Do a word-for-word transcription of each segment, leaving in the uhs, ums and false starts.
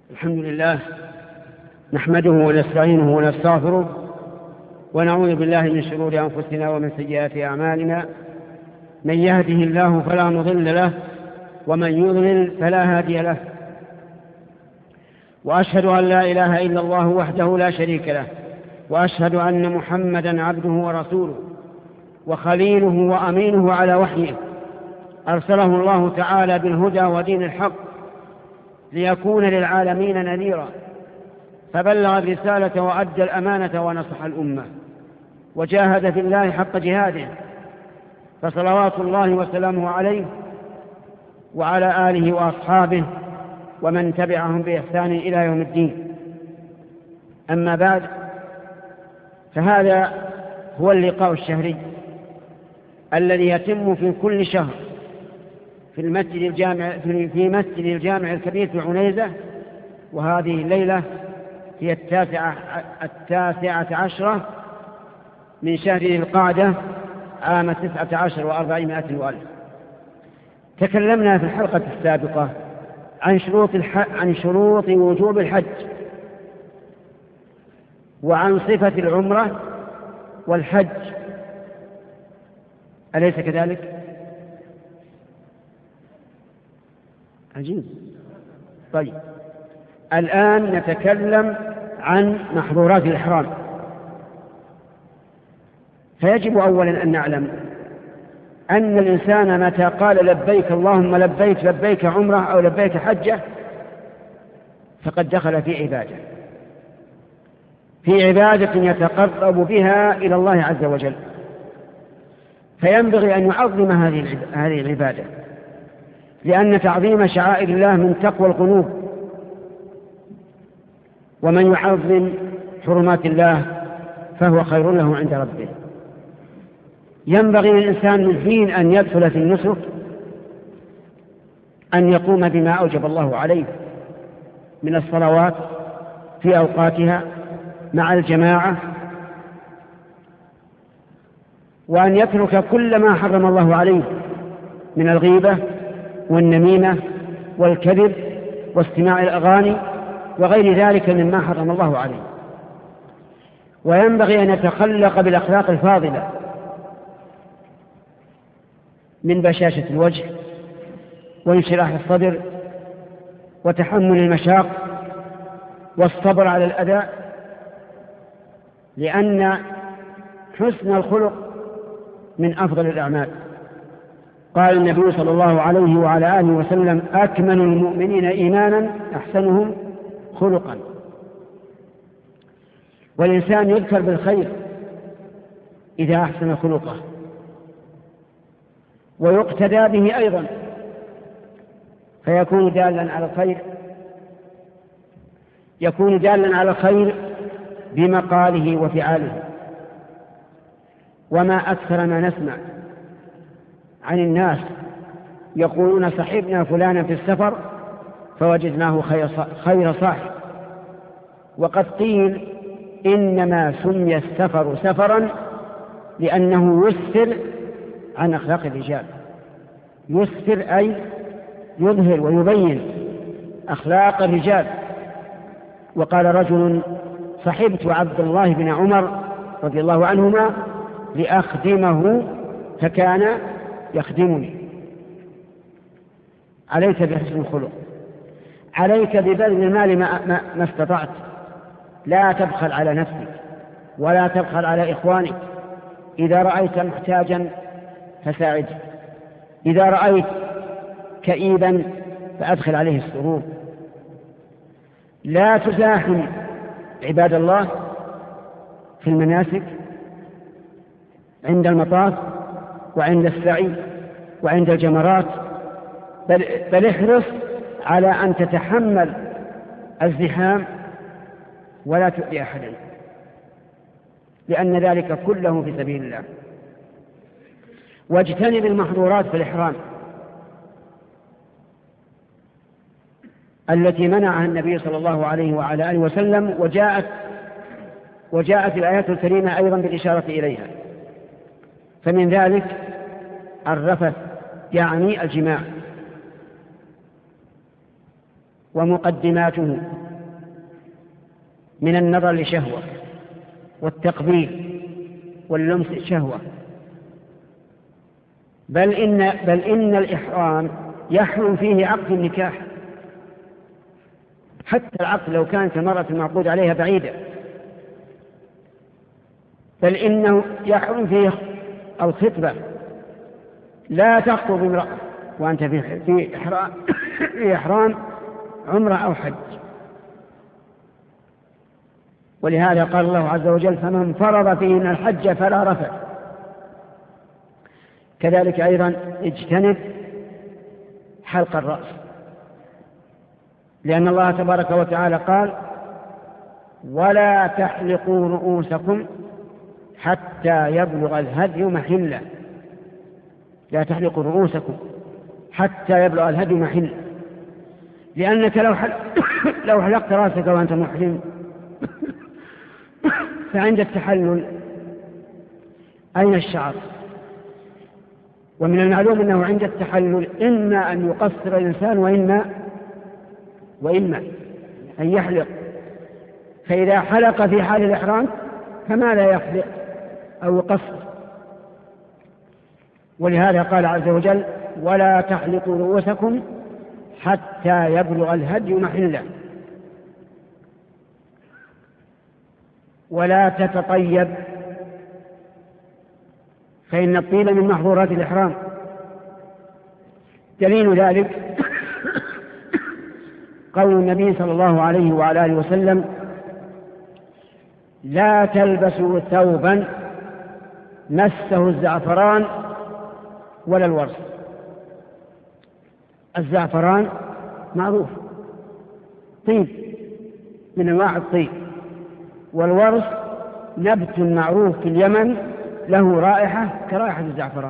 الحمد لله نحمده ونستعينه ونستغفره ونعوذ بالله من شرور أنفسنا ومن سيئات أعمالنا. من يهده الله فلا مضل له ومن يضلل فلا هادي له، وأشهد أن لا إله إلا الله وحده لا شريك له، وأشهد أن محمدا عبده ورسوله وخليله وأمينه على وحيه، أرسله الله تعالى بالهدى ودين الحق ليكون للعالمين نذيرا، فبلغ الرسالة وأدى الأمانة ونصح الأمة وجاهد في الله حق جهاده، فصلوات الله وسلامه عليه وعلى آله وأصحابه ومن تبعهم بإحسان إلى يوم الدين. أما بعد، فهذا هو اللقاء الشهري الذي يتم في كل شهر في المسجد الجامع في مسجد الجامع الكبير في عنيزة، وهذه الليلة هي التاسعة التاسعة عشرة من شهر ذي القعدة عام تسعة عشر وأربعمائة وألف. تكلمنا في الحلقة السابقة عن شروط عن شروط وجوب الحج وعن صفة العمرة والحج، أليس كذلك؟ عجيب. طيب، الآن نتكلم عن محظورات الإحرام. فيجب أولا أن نعلم أن الإنسان متى قال لبيك اللهم لبيك لبيك عمره أو لبيك حجة فقد دخل في عبادة في عبادة يتقرب بها إلى الله عز وجل، فينبغي أن يعظم هذه العبادة، لأن تعظيم شعائر الله من تقوى القلوب، ومن يعظم حرمات الله فهو خير له عند ربه. ينبغي للإنسان من حين أن يدخل في النسك أن يقوم بما أوجب الله عليه من الصلوات في أوقاتها مع الجماعة، وأن يترك كل ما حرم الله عليه من الغيبة والنميمة والكذب واستماع الأغاني وغير ذلك مما حرم الله عليه. وينبغي أن يتخلق بالأخلاق الفاضلة من بشاشة الوجه وانشراح الصدر وتحمل المشاق والصبر على الأذى، لأن حسن الخلق من أفضل الأعمال. قال النبي صلى الله عليه وعلى آله وسلم: أكمل المؤمنين إيمانا أحسنهم خلقا. والإنسان يذكر بالخير إذا أحسن خلقه، ويقتدى به أيضا، فيكون دالا على الخير يكون دالا على الخير بمقاله وفعاله. وما أكثر ما نسمع عن الناس يقولون صحبنا فلانا في السفر فوجدناه خير صاحب، وقد قيل إنما سمي السفر سفرا لأنه يسفر عن أخلاق الرجال. يسفر أي يظهر ويبين أخلاق الرجال. وقال رجل: صحبت عبد الله بن عمر رضي الله عنهما لأخدمه فكان يخدمني. عليك بحسن الخلق، عليك ببذل المال ما, ما, ما استطعت. لا تبخل على نفسك ولا تبخل على إخوانك. إذا رأيت محتاجا فساعده، إذا رأيت كئيبا فأدخل عليه السرور. لا تزاحم عباد الله في المناسك عند المطاف وعند السعي وعند الجمرات، بل, بل احرص على أن تتحمل الزحام ولا تؤذي أحدا، لأن ذلك كله في سبيل الله. واجتنب المحظورات في الإحرام التي منعها النبي صلى الله عليه وعلى آله وسلم، وجاءت وجاءت الآيات الكريمة أيضا بالإشارة إليها. فمن ذلك الرفث يعني الجماع ومقدماته من النظر لشهوة والتقبيل واللمس شهوة، بل إن, بل إن الإحرام يحرم فيه عقد النكاح، حتى العقد لو كانت المرأة المعقود عليها بعيدة، بل إنه يحرم فيه الخطبة. لا تخطب امرأة وأنت في في إحرام, في إحرام عمرة أو حج. ولهذا قال الله عز وجل: فمن فرض فيهن الحج فلا رفث. كذلك أيضا اجتنب حلق الرأس، لأن الله تبارك وتعالى قال: ولا تحلقوا رؤوسكم حتى يبلغ الهدي محله. لا تحلقوا رؤوسكم حتى يبلغ الهدي محله، لأنك لو حلق لو حلقت رأسك وأنت محرم فعند التحلل أين الشعر؟ ومن المعلوم أنه عند التحلل إما أن يقصر الإنسان وإما وإما أن يحلق. فإذا حلق في حال الإحرام فما لا يحلق أو يقصر. ولهذا قال عز وجل: ولا تحلقوا رؤوسكم حتى يبلغ الهدي محله. ولا تتطيب، فإن الطيب من محظورات الإحرام. دليل ذلك قول النبي صلى الله عليه وعلى آله وسلم: لا تلبسوا ثوبا مسه الزعفران ولا الورس. الزعفران معروف طيب من أنواع الطيب، والورس نبت معروف في اليمن له رائحة كرائحة الزعفران.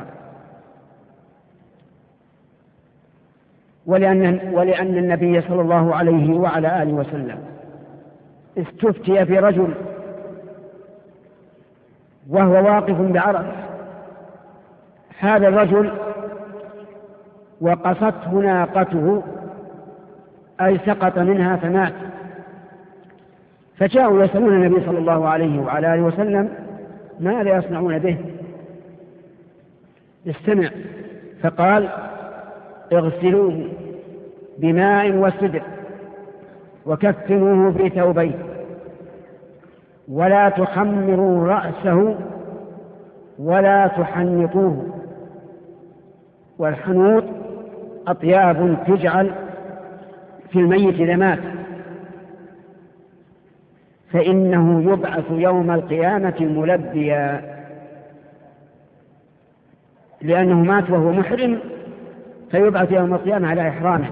ولأن, ولأن النبي صلى الله عليه وعلى آله وسلم استفتي في رجل وهو واقف بعرفة. هذا الرجل وقصته ناقته، أي سقط منها فمات، فجاءوا يسألون النبي صلى الله عليه وعلى آله وسلم: ماذا يصنعون به؟ استمع، فقال: اغسلوه بماء وسدر وكفنوه في ثوبين، ولا تخمروا رأسه ولا تحنطوه. والحنوط أطياب تجعل في الميت إذا مات، فإنه يبعث يوم القيامة ملبيا، لأنه مات وهو محرم فيبعث يوم القيامة على إحرامه.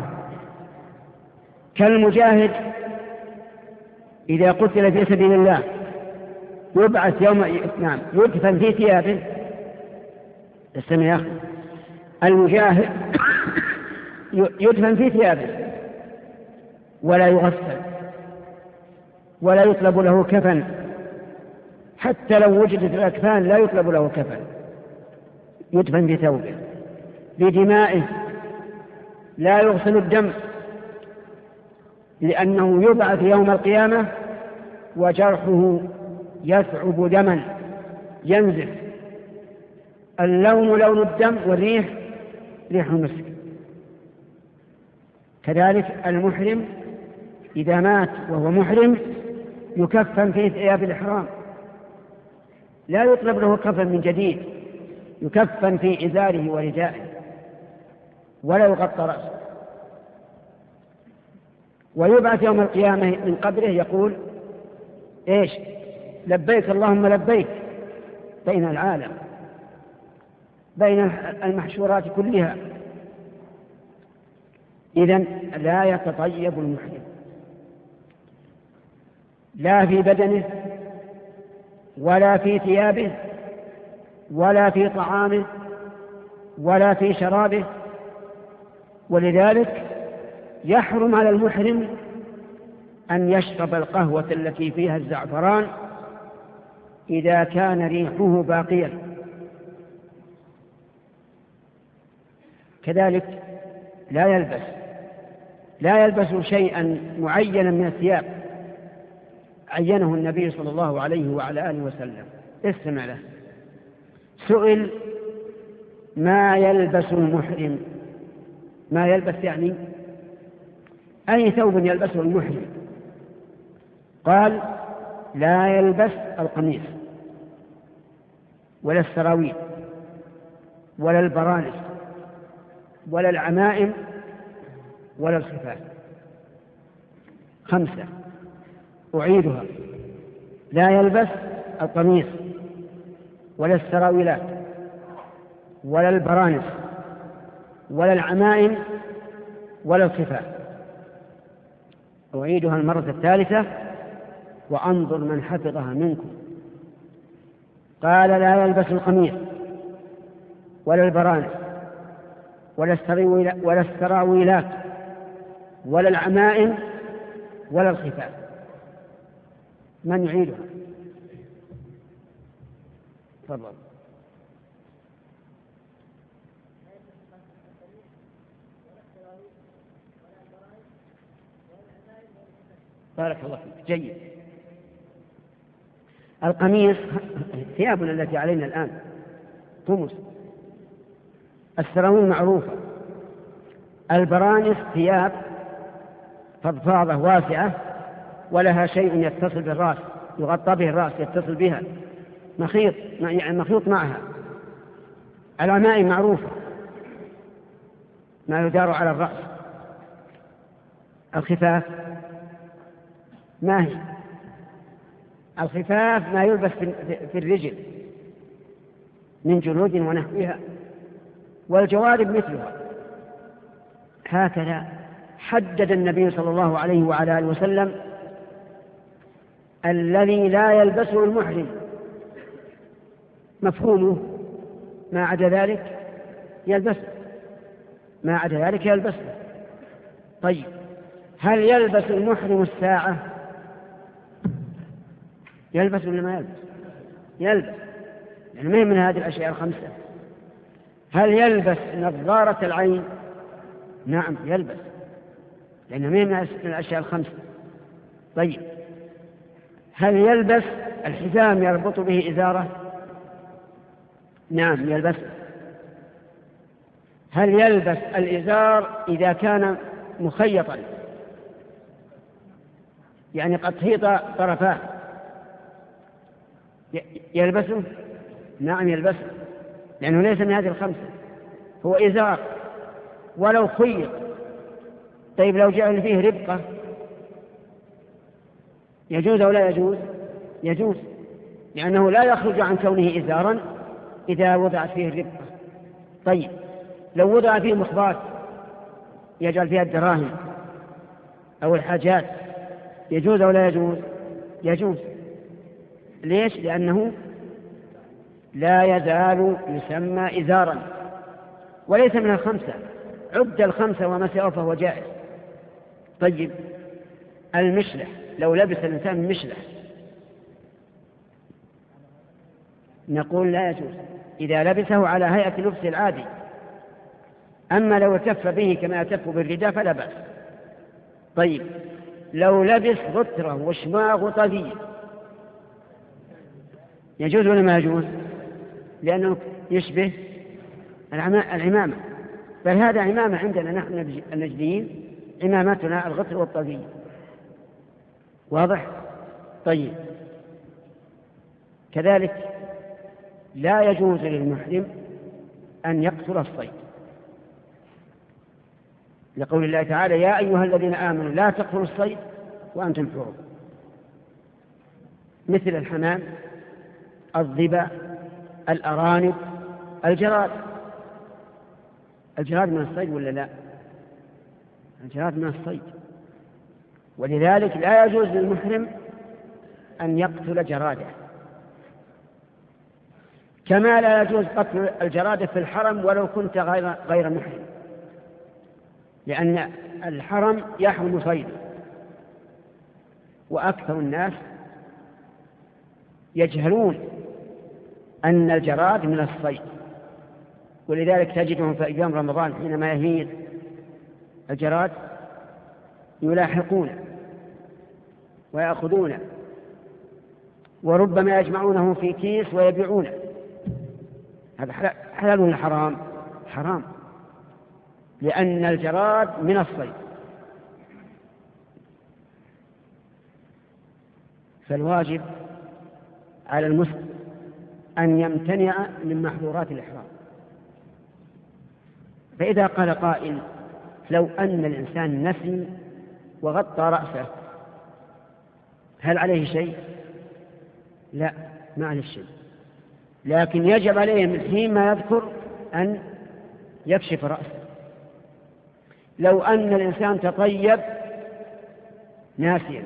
كالمجاهد إذا قتل في سبيل الله يبعث يوم نعم يدفن في ثيابه. استمع يا أخي، المجاهد يدفن في ثيابه ولا يغسل ولا يطلب له كفن، حتى لو وجدت الأكفان لا يطلب له كفن، يدفن في ثوبه بدمائه، لا يغسل الدم، لأنه يبعث يوم القيامة وجرحه يثعب دما ينزف، اللون لون الدم والريح ريح المسك. كذلك المحرم إذا مات وهو محرم يكفن في ثياب الإحرام، لا يطلب له كفن من جديد، يكفن في إزاره وردائه ولا يغطى رأسه، ويبعث يوم القيامة من قبره يقول: إيش؟ لبيك اللهم لبيك، بين العالم بين المحشورات كلها. إذن لا يتطيب المحرم لا في بدنه ولا في ثيابه ولا في طعامه ولا في شرابه. ولذلك يحرم على المحرم أن يشرب القهوة التي فيها الزعفران إذا كان ريحه باقيا. كذلك لا يلبس لا يلبس شيئا معينا من الثياب عينه النبي صلى الله عليه وعلى آله وسلم. استمع له. سئل ما يلبس المحرم، ما يلبس يعني أي ثوب يلبسه المحرم؟ قال لا يلبس القميص ولا السراويل ولا البرانس ولا العمائم ولا الخفاف. خمسة، أعيدها: لا يلبس القميص ولا السراويلات ولا البرانس ولا العمائم ولا الخفاف. أعيدها المرة الثالثة وأنظر من حفظها منكم. قال لا يلبس القميص ولا البرانس ولا السراويلات ولا العمائم ولا الخفاف. من يعيدها؟ تفضل. بارك الله فيك. جيد. القميص ثيابنا التي علينا الآن قمص. السراويل معروفة. البرانس ثياب فضفاضة واسعة ولها شيء يتصل بالرأس، يغطى به الرأس، يتصل بها مخيط، يعني مخيط معها. العمائم معروفة، ما يدار على الرأس. الخفاف ما هي؟ الخفاف ما يلبس في الرجل من جلود ونحوها، والجوارب مثلها. هكذا حدد النبي صلى الله عليه وعلى آله وسلم الذي لا يلبسه المحرم. مفهومه ما عدا ذلك يلبسه، ما عدا ذلك يلبسه. طيب، هل يلبس المحرم الساعة؟ يلبس ولا ما يلبس؟ يلبس، يعني ما هي من هذه الأشياء الخمسة. هل يلبس نظارة العين؟ نعم يلبس، لأنه ما هي من الأشياء الخمسة. طيب، هل يلبس الحزام يربط به إزارة؟ نعم يلبس. هل يلبس الإزار إذا كان مخيطا، يعني قد خيط طرفاه، يلبسه؟ نعم يلبسه، لأنه ليس من هذه الخمسة، هو إزار ولو خيط. طيب، لو جعل فيه ربقة يجوز أو لا يجوز؟ يجوز، لأنه لا يخرج عن كونه إزارا إذا وضعت فيه الربقة. طيب، لو وضع فيه مخبات يجعل فيها الدراهم أو الحاجات يجوز أو لا يجوز؟ يجوز. ليش؟ لأنه لا يزال يسمى إزارا وليس من الخمسة. عد الخمسة وما سواه فهو جائز. طيب، المشلح، لو لبس الإنسان مشلح نقول لا يجوز إذا لبسه على هيئة لبس العادي. أما لو التف به كما يتف بالرداء فلا بأس. طيب، لو لبس غترة وشماغ طاقية يجوز ولا ما يجوز؟ لأنه يشبه العمامة، بل هذا عمامة عندنا نحن النجديين، عمامتنا الغتر والطاقية. واضح؟ طيب، كذلك لا يجوز للمحرم أن يقتل الصيد، لقول الله تعالى يا أيها الذين آمنوا لا تقتلوا الصيد وأنتم حرم، مثل الحمام، الضبا، الأرانب، الجراد. الجراد من الصيد ولا لا؟ الجراد من الصيد، ولذلك لا يجوز للمحرم أن يقتل جراده، كما لا يجوز قتل الجراد في الحرم ولو كنت غير, غير محرم، لأن الحرم يحرم صيده، وأكثر الناس يجهلون أن الجراد من الصيد، ولذلك تجدهم في أيام رمضان حينما يهيج الجراد يلاحقون ويأخذون وربما يجمعونه في كيس ويبيعونه. هذا حلال ولا حرام؟ حرام، لأن الجراد من الصيد. فالواجب على المسلم أن يمتنع من محظورات الإحرام. فإذا قال قائل لو أن الإنسان نسي وغطى رأسه هل عليه شيء؟ لا، ما عليه شيء، لكن يجب عليه من حين ما يذكر أن يكشف رأسه. لو أن الإنسان تطيب ناسيا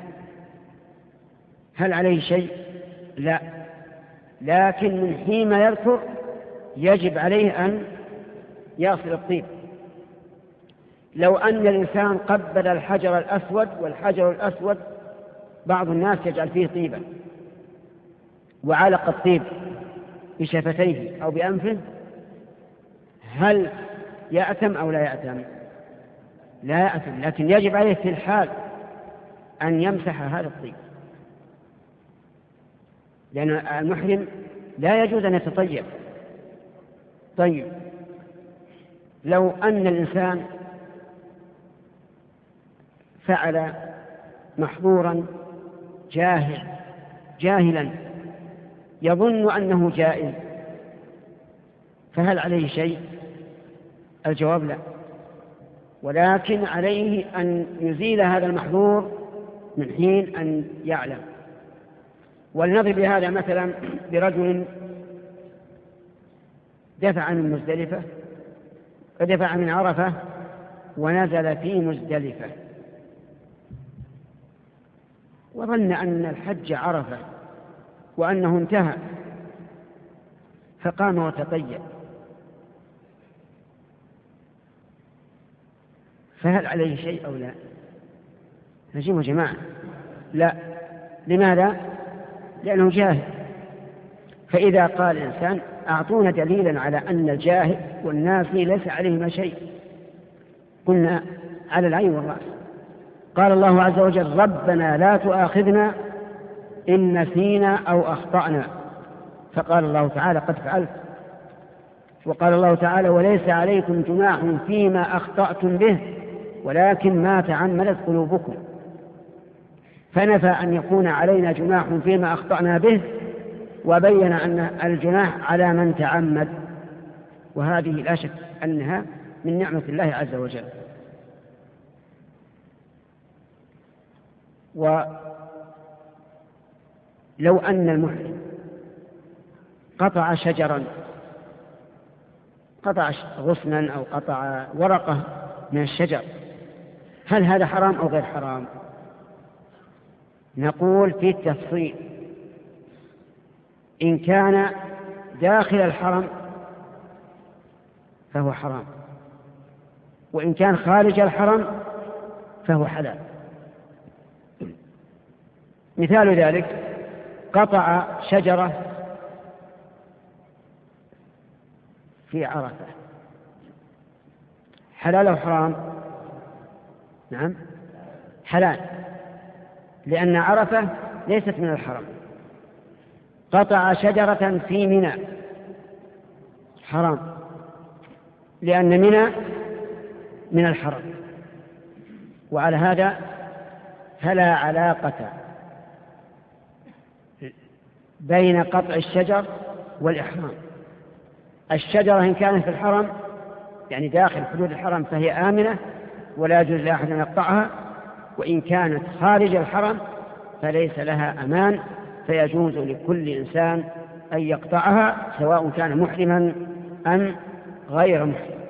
هل عليه شيء؟ لا، لكن من حين ما يذكر يجب عليه أن يصل الطيب. لو أن الإنسان قبل الحجر الأسود، والحجر الأسود بعض الناس يجعل فيه طيبا، وعلق الطيب بشفتيه أو بأنفه، هل يأتم أو لا يأتم؟ لا يأتم، لكن يجب عليه في الحال أن يمسح هذا الطيب، لأن المحرم لا يجوز أن يتطيب. طيب، لو أن الإنسان فعل محظورا جاهل جاهلا يظن أنه جائز، فهل عليه شيء؟ الجواب لا، ولكن عليه أن يزيل هذا المحظور من حين أن يعلم. ولنضرب بهذا مثلا برجل دفع من مزدلفة ودفع من عرفة ونزل في مزدلفة، وظن أن الحج عرفة وأنه انتهى، فقام وتطيب، فهل عليه شيء أو لا؟ نجيب جماعة لا. لماذا؟ لأنه جاهل. فإذا قال الإنسان أعطونا دليلا على أن الجاهل والناسي ليس عليهما شيء، قلنا على العين والرأس. قال الله عز وجل ربنا لا تؤاخذنا إن نسينا أو أخطأنا، فقال الله تعالى قد فعلت. وقال الله تعالى وليس عليكم جناح فيما أخطأتم به ولكن ما تعمدت قلوبكم، فنفى أن يكون علينا جناح فيما أخطأنا به، وبين أن الجناح على من تعمد، وهذه لا شك أنها من نعمة الله عز وجل. ولو أن المحرم قطع شجرا، قطع غصنا أو قطع ورقة من الشجر، هل هذا حرام أو غير حرام؟ نقول في التفصيل: إن كان داخل الحرم فهو حرام، وإن كان خارج الحرم فهو حلال. مثال ذلك قطع شجرة في عرفة، حلال أو حرام؟ نعم حلال، لأن عرفة ليست من الحرم. قطع شجرة في منى حرام، لأن منى من الحرم. وعلى هذا فلا علاقة بين قطع الشجر والإحرام. الشجرة إن كانت في الحرم يعني داخل حدود الحرم فهي آمنة ولا يجوز لأحد أن يقطعها، وإن كانت خارج الحرم فليس لها أمان، فيجوز لكل إنسان أن يقطعها سواء كان محرما أم غير محرم.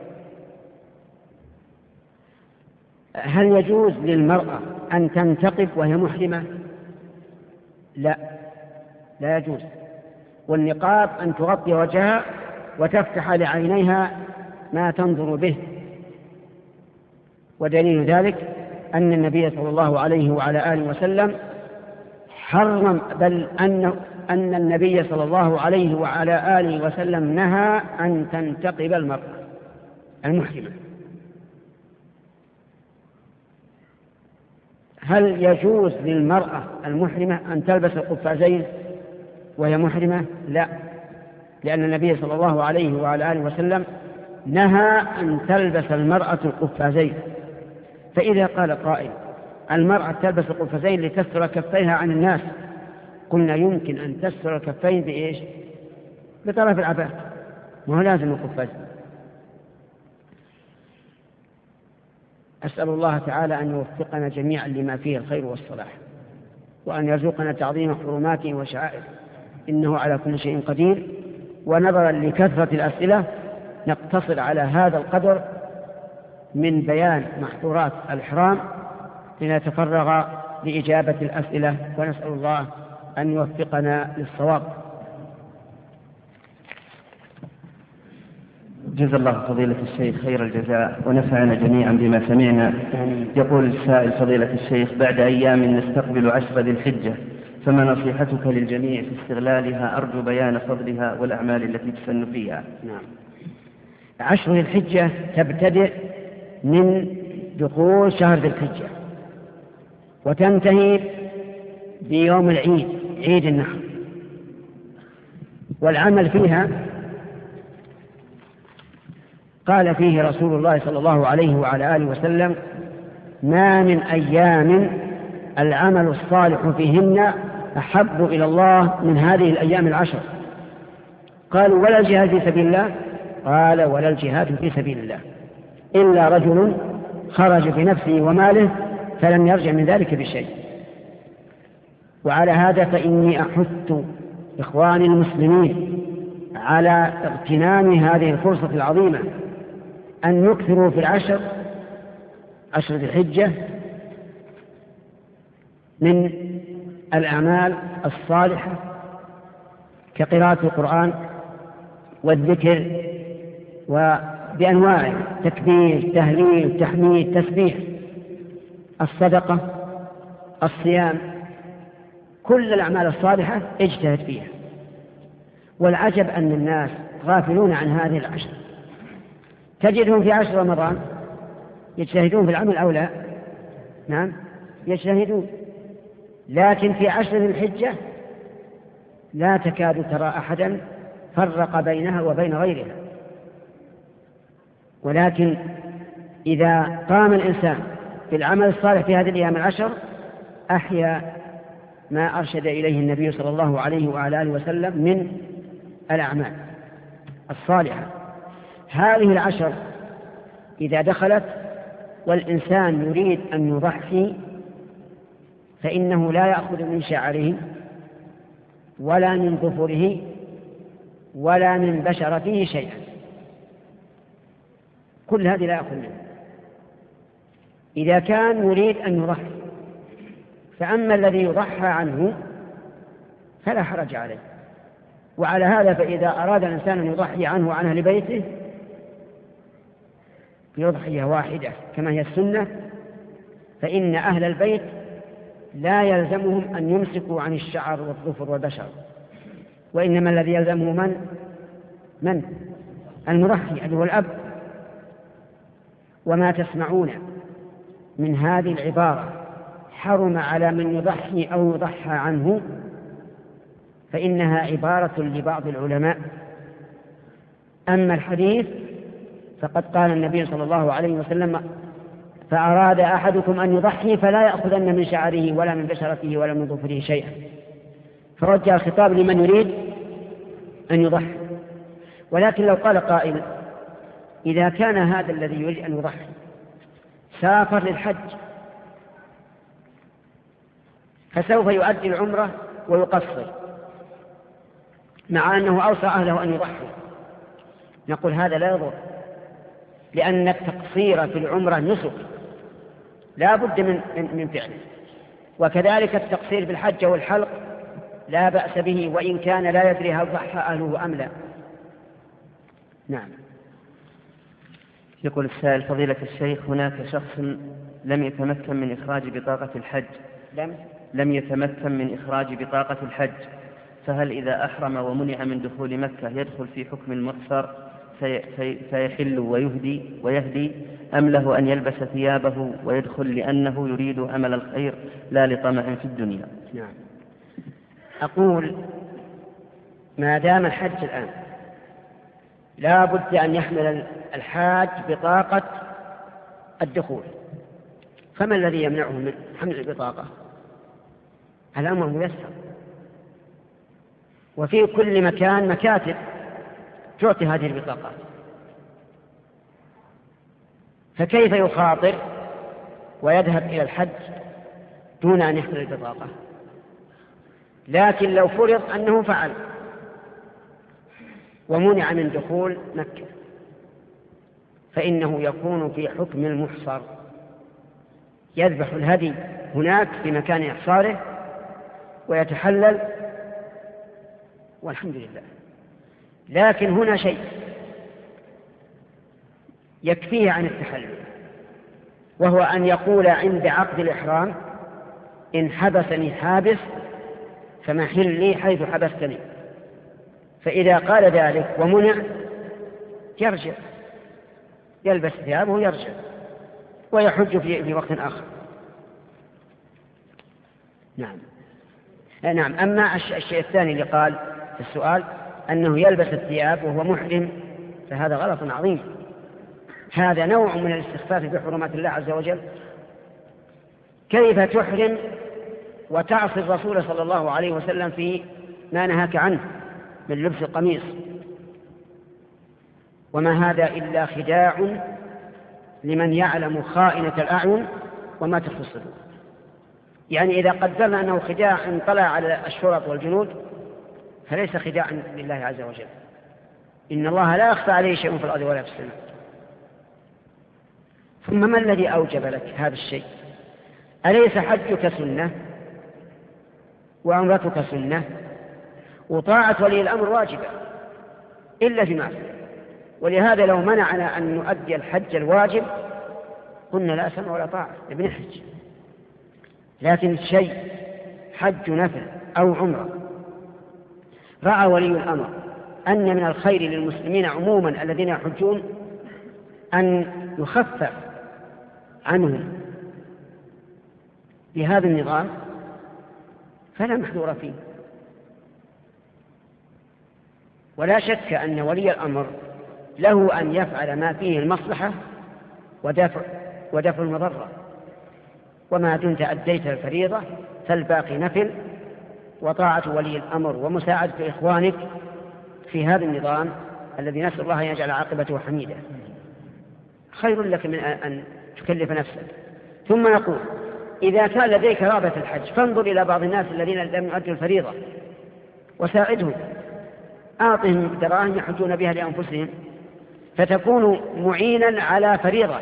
هل يجوز للمرأة أن تنتقب وهي محرمة؟ لا، لا يجوز. والنقاب أن تغطي وجهها وتفتح لعينيها ما تنظر به. ودليل ذلك أن النبي صلى الله عليه وعلى آله وسلم حرم، بل أن أن النبي صلى الله عليه وعلى آله وسلم نهى أن تنتقب المرأة المحرمة. هل يجوز للمرأة المحرمة أن تلبس القفازين؟ وهي محرمة؟ لا، لأن النبي صلى الله عليه وعلى آله وسلم نهى أن تلبس المرأة القفازين. فإذا قال قائل المرأة تلبس القفازين لتستر كفيها عن الناس، قلنا يمكن أن تستر الكفين بإيش؟ بطرف العباءة، وهو لازم القفاز. أسأل الله تعالى أن يوفقنا جميعا لما فيه الخير والصلاح، وأن يرزقنا تعظيم حرماته وشعائره، إنه على كل شيء قدير. ونظرا لكثرة الأسئلة نقتصر على هذا القدر من بيان محظورات الإحرام لنتفرغ لإجابة الأسئلة، ونسأل الله أن يوفقنا للصواب. جزا الله فضيلة الشيخ خير الجزاء ونفعنا جميعا بما سمعنا. يقول السائل فضيلة الشيخ: بعد أيام نستقبل عشر ذي الحجة، فما نصيحتك للجميع في استغلالها؟ أرجو بيان فضلها والأعمال التي تسن فيها. نعم. عشر ذي الحجة تبتدئ من دخول شهر ذي الحجة وتنتهي بيوم العيد، عيد النحر. والعمل فيها قال فيه رسول الله صلى الله عليه وعلى آله وسلم: ما من أيام العمل الصالح فيهن أحب إلى الله من هذه الأيام العشر. قالوا: ولا الجهاد في سبيل الله؟ قال: ولا الجهاد في سبيل الله إلا رجل خرج بنفسه وماله فلم يرجع من ذلك بشيء. وعلى هذا فإني أحث إخواني المسلمين على اغتنام هذه الفرصة العظيمة أن يكثروا في العشر عشر ذي الحجة من الأعمال الصالحة كقراءة القرآن والذكر وبأنواعه: تكبير، تهليل، تحميد، تسبيح، الصدقة، الصيام، كل الأعمال الصالحة اجتهد فيها. والعجب أن الناس غافلون عن هذه العشر، تجدهم في عشر رمضان يجتهدون في العمل أو لا؟ نعم يجتهدون، لكن في عشر ذي الحجة لا تكاد ترى أحدا فرق بينها وبين غيرها. ولكن إذا قام الإنسان بالعمل الصالح في هذه الأيام العشر أحيا ما أرشد إليه النبي صلى الله عليه وعلى آله وسلم من الأعمال الصالحة. هذه العشر إذا دخلت والإنسان يريد أن يضحي فإنه لا يأخذ من شعره ولا من ظفره ولا من بشرته شيئا، كل هذه لا يأخذ منه إذا كان يريد أن يضحي. فأما الذي يضحى عنه فلا حرج عليه. وعلى هذا فإذا أراد الإنسان أن يضحي عنه وعن أهل بيته بأضحية واحدة كما هي السنة، فإن أهل البيت لا يلزمهم أن يمسكوا عن الشعر والظفر والبشر، وإنما الذي يلزمه من؟ من؟ المضحي اللي هو الأب. وما تسمعون من هذه العبارة حرم على من يضحي أو يضحى عنه فإنها عبارة لبعض العلماء. أما الحديث فقد قال النبي صلى الله عليه وسلم: فأراد أحدكم أن يضحي فلا يأخذن من شعره ولا من بشرته ولا من ظفره شيئا، فرجع الخطاب لمن يريد أن يضحي. ولكن لو قال قائل: إذا كان هذا الذي يريد أن يضحي سافر للحج فسوف يؤدي العمرة ويقصر مع أنه أوصى أهله أن يضحي، نقول هذا لا يضر، لأن التقصير في العمرة نسك لا بد من, من فعله. وكذلك التقصير في الحج والحلق لا بأس به وإن كان لا يدري هل ضحى أهله أم لا. نعم. يقول السائل: فضيلة الشيخ، هناك شخص لم يتمكن من إخراج بطاقة الحج لم لم يتمكن من إخراج بطاقة الحج فهل إذا أحرم ومنع من دخول مكة يدخل في حكم المحصر في في فيحل ويهدي ويهدي أم له أن يلبس ثيابه ويدخل لأنه يريد عمل الخير لا لطمع في الدنيا؟ نعم. أقول ما دام الحج الآن لا بد أن يحمل الحاج بطاقة الدخول، فما الذي يمنعه من حمل البطاقة؟ الأمر ميسر، وفي كل مكان مكاتب تعطي هذه البطاقات، فكيف يخاطر ويذهب إلى الحج دون أن يحمل البطاقة؟ لكن لو فرض أنه فعل ومنع من دخول مكة فإنه يكون في حكم المحصر، يذبح الهدي هناك في مكان إحصاره ويتحلل والحمد لله. لكن هنا شيء يكفيه عن التحلل، وهو أن يقول عند عقد الإحرام إن حبسني حابس فمحلي حيث حبستني، فإذا قال ذلك ومنع يرجع يلبس ثيابه ويرجع ويحج في, في وقت آخر. نعم نعم. أما الشيء الثاني اللي قال في السؤال أنه يلبس الثياب وهو محرم فهذا غلط عظيم، هذا نوع من الاستخفاف بحرمات الله عز وجل. كيف تحرم وتعصي الرسول صلى الله عليه وسلم في ما نهاك عنه من لبس القميص؟ وما هذا إلا خداع لمن يعلم خائنة الأعين وما تخفي الصدور. يعني إذا قدرنا أنه خداع إن طلع على الشرط والجنود فليس خداعا لله عز وجل، إن الله لا يخفى عليه شيء في الأرض ولا في السماء. ثم ما الذي أوجب لك هذا الشيء؟ أليس حجك سنة وعمرتك سنة وطاعة ولي الأمر واجبة إلا في معصية؟ ولهذا لو منعنا أن نؤدي الحج الواجب قلنا لا سمع ولا طاعة ابن حج. لكن الشيء حج نفل أو عمره رأى ولي الأمر أن من الخير للمسلمين عموما الذين يحجون أن يخفف عنهم بهذا النظام فلا محذور فيه. ولا شك أن ولي الأمر له أن يفعل ما فيه المصلحة ودفع, ودفع المضرة، وما دمت أديت الفريضة فالباقي نفل، وطاعة ولي الأمر ومساعدة إخوانك في هذا النظام الذي نسأل الله أن يجعل عاقبته حميدة خير لك من أن تكلف نفسك. ثم نقول إذا كان لديك رغبة الحج فانظر إلى بعض الناس الذين لم يؤدوا الفريضة وساعدهم، أعطهم دراهم يحجون بها لأنفسهم فتكون معينا على فريضة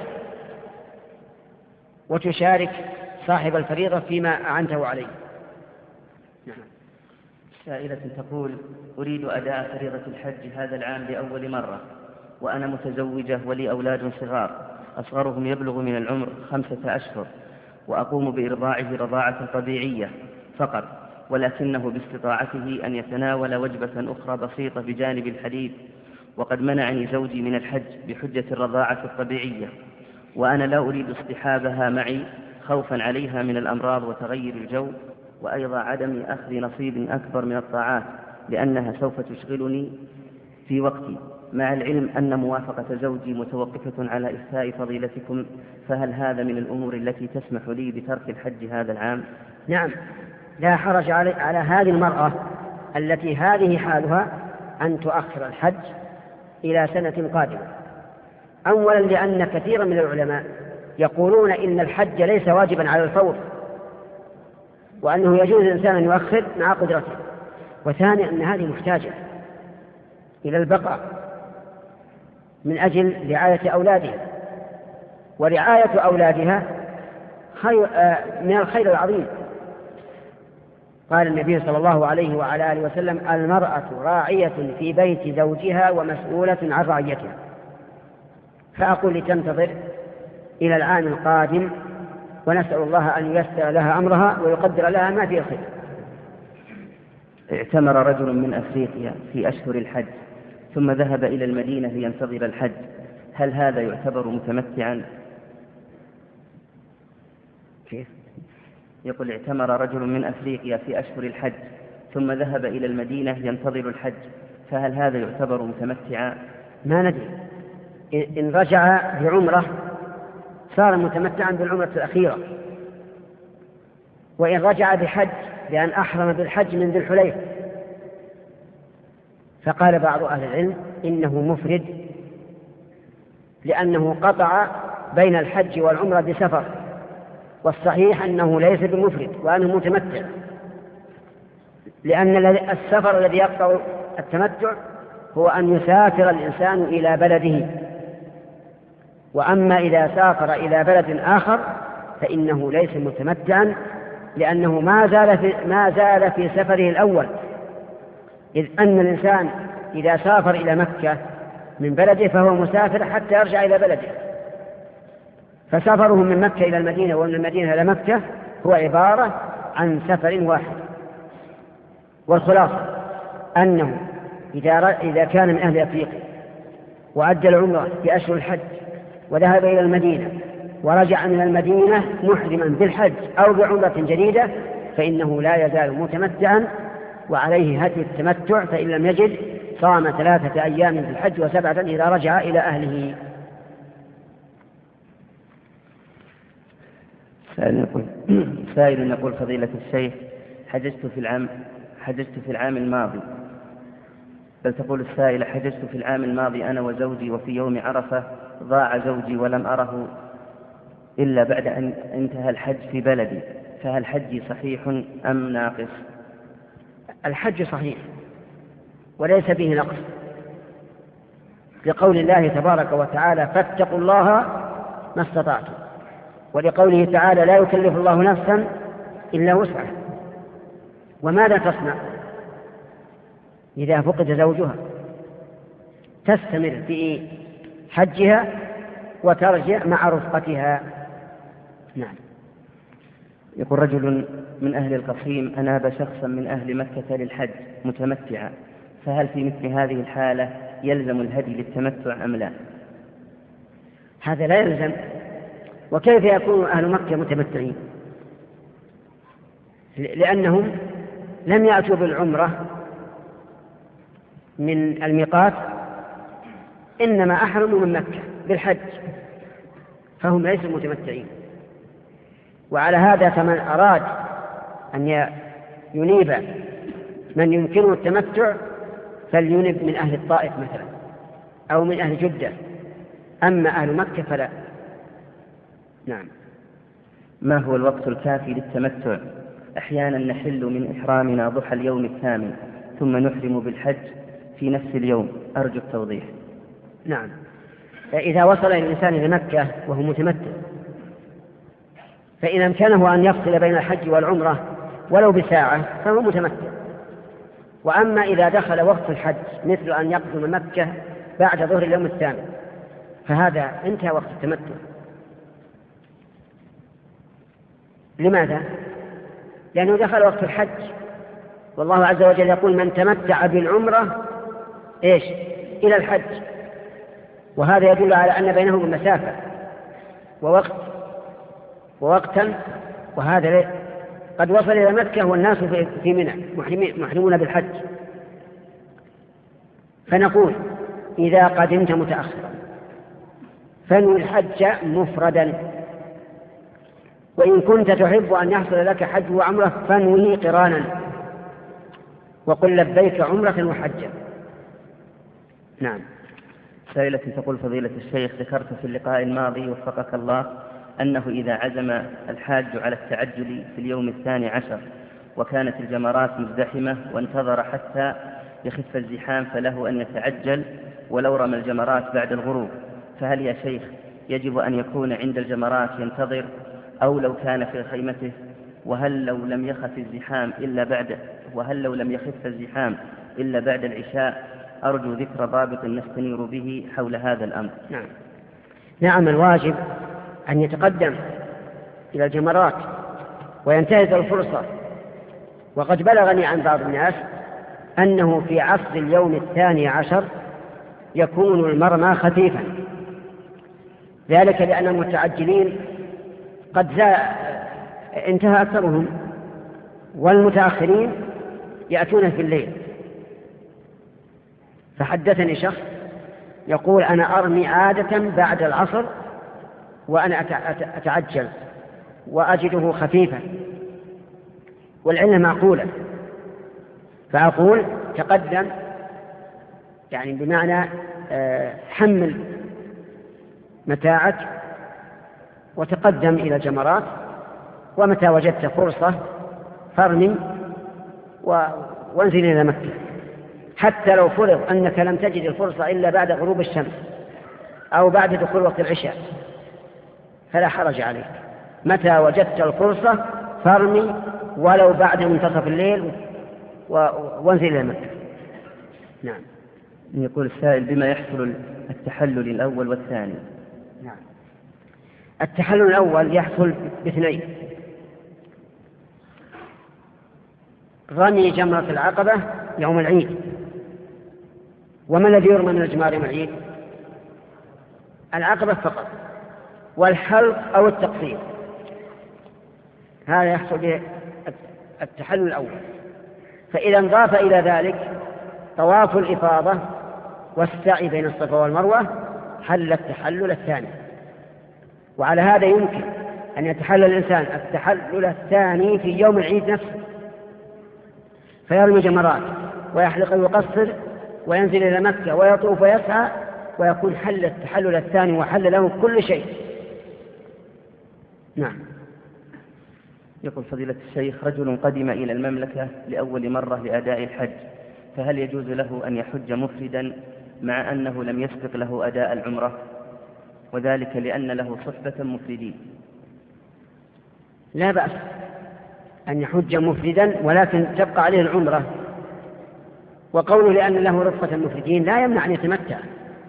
وتشارك صاحب الفريضة فيما أعنته عليه. نعم. سائلة تقول أريد أداء فريضة الحج هذا العام لأول مرة، وأنا متزوجة ولي أولاد صغار أصغرهم يبلغ من العمر خمسة أشهر، وأقوم بإرضاعه رضاعة طبيعية فقط، ولكنه باستطاعته أن يتناول وجبة أخرى بسيطة بجانب الحليب، وقد منعني زوجي من الحج بحجة الرضاعة الطبيعية، وأنا لا أريد اصطحابها معي خوفا عليها من الأمراض وتغير الجو، وأيضا عدم أخذ نصيب أكبر من الطاعات لأنها سوف تشغلني في وقتي، مع العلم أن موافقة زوجي متوقفة على إفتاء فضيلتكم، فهل هذا من الأمور التي تسمح لي بترك الحج هذا العام؟ نعم، لا حرج على, على هذه المرأة التي هذه حالها أن تؤخر الحج إلى سنة قادمة. أولا لأن كثيرا من العلماء يقولون إن الحج ليس واجبا على الفور، وأنه يجوز الإنسان أن يؤخر مع قدرته. وثانيا أن هذه محتاجة إلى البقاء من أجل رعاية أولادها، ورعاية أولادها خير من الخير العظيم. قال النبي صلى الله عليه وعلى آله وسلم المرأة راعية في بيت زوجها ومسؤولة عن رعيتها. فأقول لتنتظر إلى العام القادم ونسأل الله أن ييسر لها أمرها ويقدر لها ما فيه الخير. اعتمر رجل من أفريقيا في أشهر الحج ثم ذهب إلى المدينة لينتظر الحج، هل هذا يعتبر متمتعا؟ كيف؟ يقول اعتمر رجل من أفريقيا في أشهر الحج ثم ذهب إلى المدينة ينتظر الحج، فهل هذا يعتبر متمتعا؟ ما ندري، إن رجع بعمرة صار متمتعا بالعمرة الأخيرة، وإن رجع بحج لأن أحرم بالحج من ذي الحليفة. فقال بعض أهل العلم إنه مفرد لأنه قطع بين الحج والعمرة بسفر، والصحيح أنه ليس بمفرد وأنه متمتع، لأن السفر الذي يقطع التمتع هو أن يسافر الإنسان إلى بلده، وأما إذا سافر إلى بلد آخر فإنه ليس متمتعا، لأنه ما زال في, ما زال في سفره الأول، إذ أن الإنسان إذا سافر إلى مكة من بلده فهو مسافر حتى يرجع إلى بلده، فسفره من مكة إلى المدينة ومن المدينة إلى مكة هو عبارة عن سفر واحد. والخلاصة أنه إذا, إذا كان من أهل أفريقيا وأدى العمرة في أشهر الحج وذهب إلى المدينة ورجع من المدينة محرما بالحج أو بعمرة جديدة فإنه لا يزال متمتعا، وعليه هدي التمتع، فإن لم يجد صام ثلاثة أيام في الحج وسبعة إذا رجع إلى أهله. سائل يقول, سائل يقول فضيلة الشيخ، حججت في العام حججت في العام الماضي بل تقول السائلة حججت في العام الماضي أنا وزوجي، وفي يوم عرفة ضاع زوجي ولم أره إلا بعد أن انتهى الحج في بلدي، فهل حجي صحيح أم ناقص؟ الحج صحيح وليس فيه نقص، لقول الله تبارك وتعالى فاتقوا الله ما استطعتم، ولقوله تعالى لا يكلف الله نفسا إلا وسعها. وماذا تصنع إذا فقد زوجها؟ تستمر في حجها وترجع مع رفقتها. نعم. يقول رجل من أهل القصيم أناب شخصا من أهل مكة للحج متمتعا، فهل في مثل هذه الحالة يلزم الهدي للتمتع أم لا؟ هذا لا يلزم، وكيف يكون أهل مكة متمتعين؟ لأنهم لم يأتوا بالعمرة من الميقات، إنما أحرموا من مكة بالحج، فهم ليسوا متمتعين. وعلى هذا فمن أراد أن ينيب من يمكنه التمتع فلينب من أهل الطائف مثلا أو من أهل جدة، أما أهل مكة فلا. نعم. ما هو الوقت الكافي للتمتع؟ أحيانا نحل من إحرامنا ضحى اليوم الثامن ثم نحرم بالحج في نفس اليوم، أرجو التوضيح. نعم، إذا وصل الإنسان إلى مكة وهو متمتع فإن أمكنه أن يفصل بين الحج والعمرة ولو بساعة فهو متمتع. وأما إذا دخل وقت الحج مثل أن يقدم مكة بعد ظهر اليوم الثامن فهذا انتهى وقت التمتع. لماذا؟ لأنه دخل وقت الحج، والله عز وجل يقول من تمتع بالعمرة إيش؟ إلى الحج، وهذا يدل على أن بينهم مسافة ووقت ووقتا، وهذا قد وصل إلى مكة والناس في منى محرمون بالحج. فنقول إذا قدمت متأخرا فانوي الحج مفردا، وإن كنت تحب أن يحصل لك حج وعمرة فانوي قرانا، وقل لبيك عمرة وحجا. نعم. سائلة تقول فضيلة الشيخ، ذكرت في اللقاء الماضي وفقك الله أنه إذا عزم الحاج على التعجل في اليوم الثاني عشر وكانت الجمرات مزدحمة وانتظر حتى يخف الزحام فله أن يتعجل ولو رمى الجمرات بعد الغروب، فهل يا شيخ يجب أن يكون عند الجمرات ينتظر أو لو كان في خيمته؟ وهل لو لم يخف الزحام إلا بعد وهل لو لم يخف الزحام إلا بعد العشاء؟ أرجو ذكر ضابط نستنير به حول هذا الأمر. نعم. نعم، الواجب أن يتقدم إلى الجمرات وينتهز الفرصة. وقد بلغني عن بعض الناس أنه في عصر اليوم الثاني عشر يكون المرمى خفيفا، ذلك لأن المتعجلين قد انتهى أكثرهم، والمتأخرين يأتون في الليل. فحدثني شخص يقول أنا أرمي عادة بعد العصر وأنا أتعجل وأجده خفيفا والعلة معقولة، فأقول تقدم، يعني بمعنى حمل متاعك وتقدم إلى الجمرات، ومتى وجدت فرصة فارمي وانزل إلى مكة، حتى لو فرض أنك لم تجد الفرصة إلا بعد غروب الشمس أو بعد دخول وقت العشاء فلا حرج عليك، متى وجدت الفرصة فارمي ولو بعد منتصف الليل وانزل إلى مكة. نعم. يقول السائل بما يحصل التحلل الأول والثاني؟ نعم. التحلل الأول يحصل باثنين: رمي جمرة العقبة يوم العيد. وما الذي يرمى من الجمار يوم العيد؟ العقبة فقط، والحلق أو التقصير، هذا يحصل به التحلل الأول. فإذا انضاف إلى ذلك طواف الإفاضة والسعي بين الصفا والمروة حل التحلل الثاني. وعلى هذا يمكن أن يتحلل الإنسان التحلل الثاني في يوم العيد نفسه، فيرمي جمرات ويحلق ويقصر وينزل إلى مكة ويطوف ويسعى، ويكون حل التحلل الثاني وحل له كل شيء. نعم. يقول فضيلة الشيخ رجل قدم إلى المملكة لأول مرة لأداء الحج، فهل يجوز له أن يحج مفردا مع أنه لم يسبق له أداء العمرة، وذلك لأن له صحبة مفردين؟ لا بأس أن يحج مفردا، ولكن تبقى عليه العمرة. وقوله لأن له رفقة المفردين لا يمنع أن يتمتع،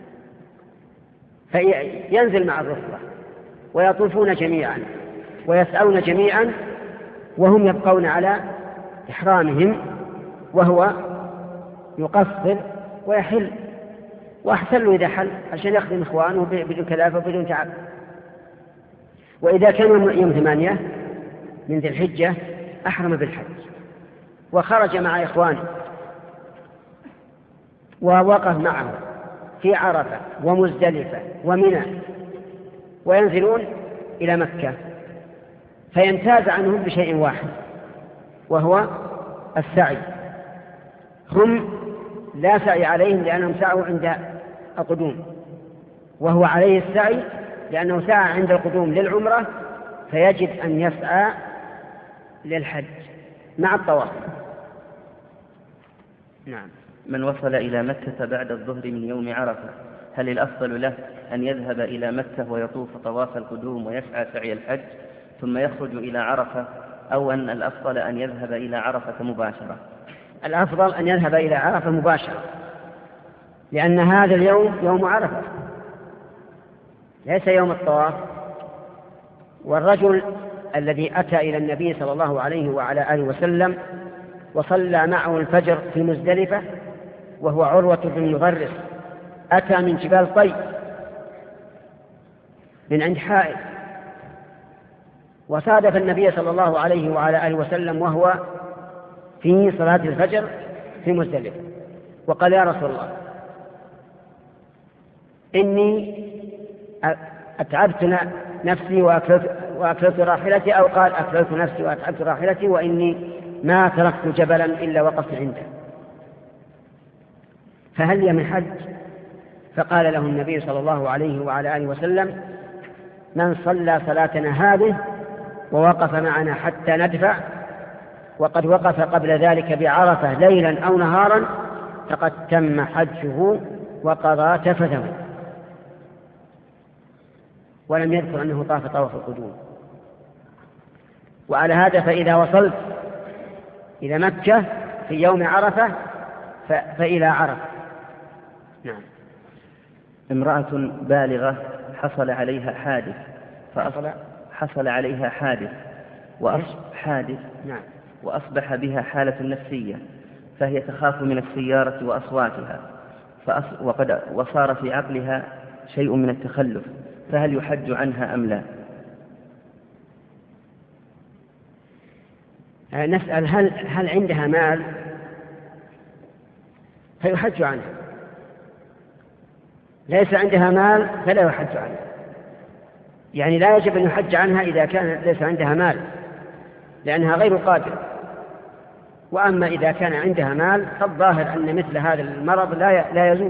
فينزل مع الرفقة ويطوفون جميعا ويسعون جميعا وهم يبقون على إحرامهم، وهو يقصر ويحل، وأحسن له إذا حل عشان يخدم إخوانه بدون كلافة وبدون تعب. وإذا كان يوم ثمانية من ذي الحجة أحرم بالحج وخرج مع إخوانه ووقف معه في عرفة ومزدلفة ومنى، وينزلون إلى مكة، فيمتاز عنهم بشيء واحد وهو السعي. هم لا سعي عليهم لأنهم سعوا عند القدوم، وهو عليه السعي لأنه سعى عند القدوم للعمرة، فيجب أن يسعى للحج مع الطواف. نعم. من وصل إلى مكة بعد الظهر من يوم عرفة، هل الأفضل له أن يذهب إلى مكة ويطوف طواف القدوم ويسعى سعي الحج ثم يخرج إلى عرفة، أو أن الأفضل أن يذهب إلى عرفة مباشرة؟ الأفضل أن يذهب إلى عرفة مباشرة، لأن هذا اليوم يوم عرفة ليس يوم الطواف. والرجل الذي أتى إلى النبي صلى الله عليه وعلى آله وسلم وصلى معه الفجر في مزدلفة وهو عروة بن مغرس، أتى من جبال طي من عند حائل، وصادف النبي صلى الله عليه وعلى آله وسلم وهو في صلاة الفجر في مزدلفة، وقال يا رسول الله إني أتعبت نفسي وأكلت راحلتي، أو قال أكلت نفسي وأتعبت راحلتي، وإني ما تركت جبلا إلا وقفت عنده، فهل لي من حج؟ فقال له النبي صلى الله عليه وعلى آله وسلم من صلى صلاتنا هذه ووقف معنا حتى ندفع، وقد وقف قبل ذلك بعرفة ليلا أو نهارا، فقد تم حجه وقضى تفثه. ولم يذكر أنه طاف طواف القدوم. وعلى هذا فإذا وصلت إلى مكة في يوم عرفة فإلى عرفة. نعم. امرأة بالغة حصل عليها حادث فأصل حصل عليها حادث وأصبح حادث نعم. وأصبح بها حالة نفسية، فهي تخاف من السيارة وأصواتها، وقد وصار في عقلها شيء من التخلف، فهل يحج عنها أم لا؟ نسأل هل, هل عندها مال فيحج عنها، ليس عندها مال فلا يحج عنها، يعني لا يجب أن يحج عنها إذا كان ليس عندها مال لأنها غير قادرة. وأما إذا كان عندها مال فالظاهر أن مثل هذا المرض لا لا يزول،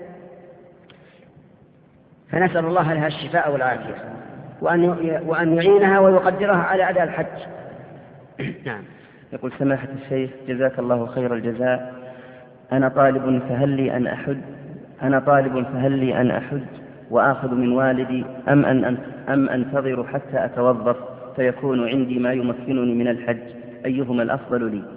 فنسأل الله لها الشفاء والعافية وأن وأن يعينها ويقدرها على أداء الحج. نعم. يقول سماحة الشيخ جزاك الله خير الجزاء، أنا طالب فهل لي أن أحج أنا طالب فهل لي أن أحج وآخذ من والدي أم أن أم أنتظر حتى أتوظف فيكون عندي ما يمكنني من الحج، أيهما الأفضل لي؟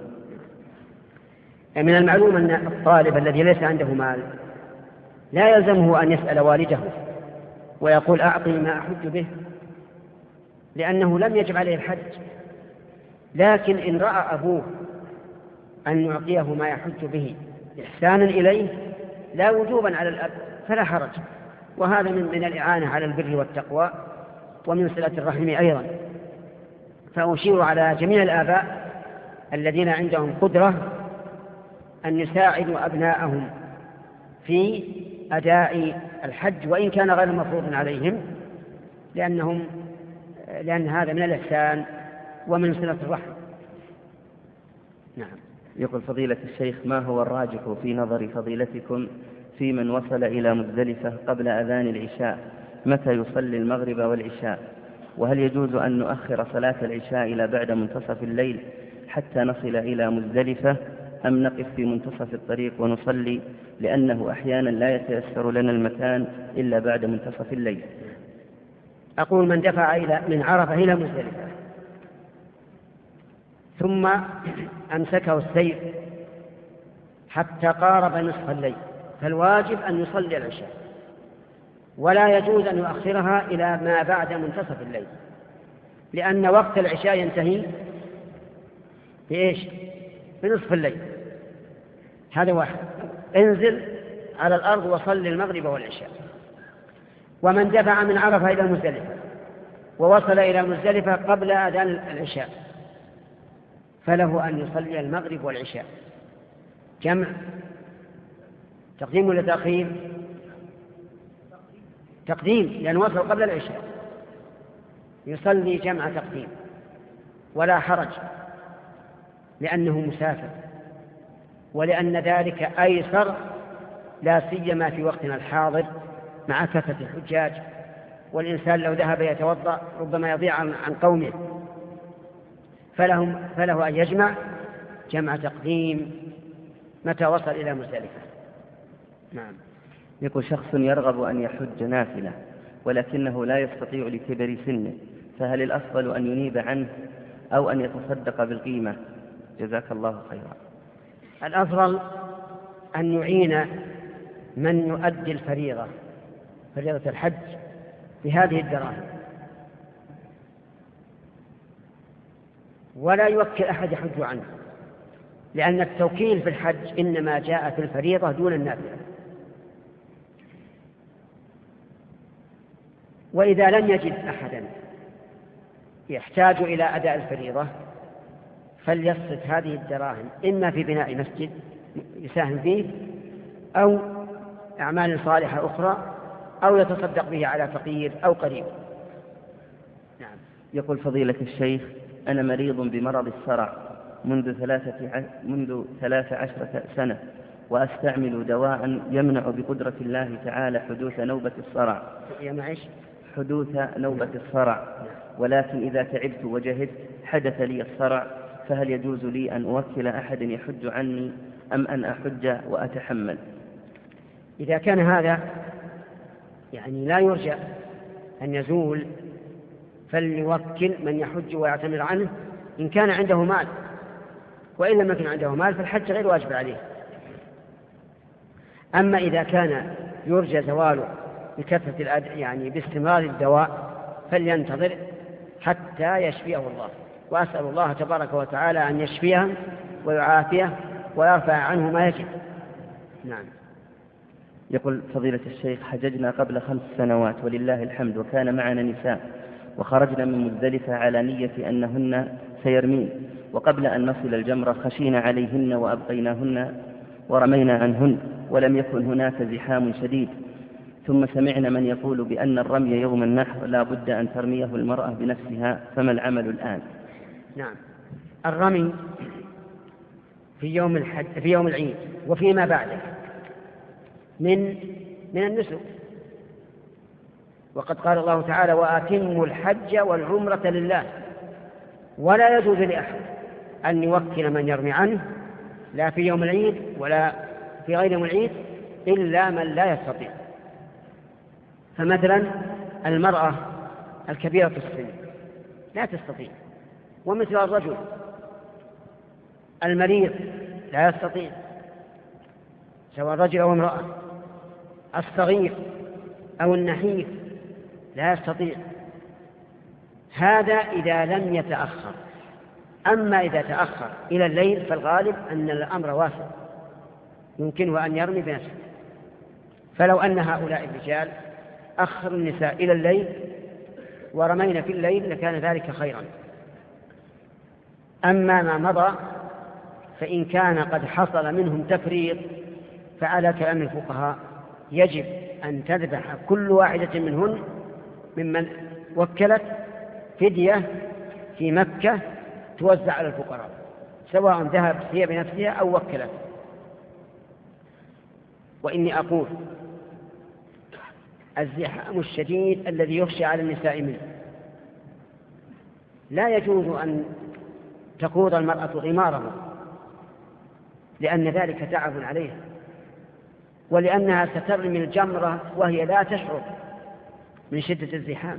من المعلوم أن الطالب الذي ليس عنده مال لا يلزمه أن يسأل والده ويقول أعطني ما أحج به، لأنه لم يجب عليه الحج. لكن إن رأى أبوه أن يعطيه ما يحج به إحسانا إليه لا وجوبا على الأب فلا حرج، وهذا من, من الإعانة على البر والتقوى ومن صلة الرحم أيضا. فأشير على جميع الآباء الذين عندهم قدرة أن يساعدوا أبناءهم في أداء الحج وإن كان غير مفروض عليهم، لأنهم لأن هذا من الإحسان ومن صلة الرحم. نعم. يقول فضيلة الشيخ ما هو الراجح في نظر فضيلتكم في من وصل إلى مزدلفة قبل أذان العشاء، متى يصلي المغرب والعشاء؟ وهل يجوز أن نؤخر صلاة العشاء إلى بعد منتصف الليل حتى نصل إلى مزدلفة أم نقف في منتصف الطريق ونصلي، لأنه أحيانا لا يتيسر لنا المكان إلا بعد منتصف الليل؟ أقول من دفع إلى من عرفة إلى مزدلفة ثم أمسكه السير حتى قارب نصف الليل فالواجب أن يصلي العشاء، ولا يجوز أن يؤخرها إلى ما بعد منتصف الليل، لأن وقت العشاء ينتهي بإيش؟ بنصف الليل. هذا واحد. انزل على الأرض وصل المغرب والعشاء. ومن دفع من عرفة إلى مزدلفة ووصل إلى مزدلفة قبل أذان العشاء فله أن يصلي المغرب والعشاء جمع، تقديم ولا تأخير؟ تقديم، لأنه وصل قبل العشاء، يصلي جمع تقديم ولا حرج لأنه مسافر، ولأن ذلك أيسر لا سيما في وقتنا الحاضر مع كثرة الحجاج، والإنسان لو ذهب يتوضأ ربما يضيع عن قومه، فلهم فله أن يجمع جمع تقديم متى وصل إلى مزدلفة. نعم. يقول شخص يرغب أن يحج نافلة ولكنه لا يستطيع لكبر سنه، فهل الأفضل أن ينيب عنه أو أن يتصدق بالقيمة؟ جزاك الله خيرا. الأفضل أن يعين من يؤدي الفريضة فريضة الحج بهذه الدراهم، ولا يوكل أحد يحج عنه، لأن التوكيل في الحج إنما جاء في الفريضة دون النافلة. وإذا لم يجد أحدا يحتاج إلى أداء الفريضة فليصرف هذه الدراهم إما في بناء مسجد يساهم فيه أو أعمال صالحة أخرى أو يتصدق به على فقير أو قريب. نعم. يقول فضيلة الشيخ أنا مريض بمرض الصرع منذ ثلاثة منذ ثلاث عشرة سنة، وأستعمل دواء يمنع بقدرة الله تعالى حدوث نوبة الصرع حدوث نوبة الصرع ولكن إذا تعبت وجهدت حدث لي الصرع، فهل يجوز لي أن أوكل أحد يحج عني أم أن أحج وأتحمل؟ إذا كان هذا يعني لا يرجى أن يزول فليوكل من يحج ويعتمر عنه إن كان عنده مال، وإن لم يكن عنده مال فالحج غير واجب عليه. أما إذا كان يرجى زواله بكثرة الأد... يعني باستمرار الدواء فلينتظر حتى يشفيه الله، وأسأل الله تبارك وتعالى أن يشفيه ويعافيه ويرفع عنه ما يجب. نعم. يقول فضيلة الشيخ حججنا قبل خمس سنوات ولله الحمد، وكان معنا نساء وخرجنا من مزدلفة على نية أنهن سيرمين، وقبل أن نصل الجمرة خشينا عليهن وأبقيناهن ورمينا عنهن ولم يكن هناك زحام شديد. ثم سمعنا من يقول بأن الرمي يوم النحر لا بد أن ترميه المرأة بنفسها، فما العمل الآن؟ نعم، الرمي في يوم الحج في يوم العيد وفيما بعده من من النسك، وقد قال الله تعالى: وأتموا الحج والعمرة لله. ولا يجوز لأحد أن يوكل من يرمي عنه لا في يوم العيد ولا في غير يوم العيد إلا من لا يستطيع. فمثلا المرأة الكبيرة في السن لا تستطيع، ومثل الرجل المريض لا يستطيع سواء رجل أو امرأة، الصغير أو النحيف لا يستطيع. هذا إذا لم يتأخر. أما إذا تأخر إلى الليل فالغالب أن الأمر واسع، يمكنه أن يرمي بنفسه. فلو أن هؤلاء الرجال أخروا النساء إلى الليل ورمينا في الليل لكان ذلك خيرا. أما ما مضى فإن كان قد حصل منهم تفريط فعلى كلام الفقهاء يجب أن تذبح كل واحدة منهن ممن وكلت فدية في مكة توزع على الفقراء، سواء ذهبت هي بنفسها أو وكلت. وإني أقول الزحام الشديد الذي يخشى على النساء منه لا يجوز أن تقود المرأة غماره، لأن ذلك تعب عليها، ولأنها سترمي الجمرة وهي لا تشعر من شدة الزحام.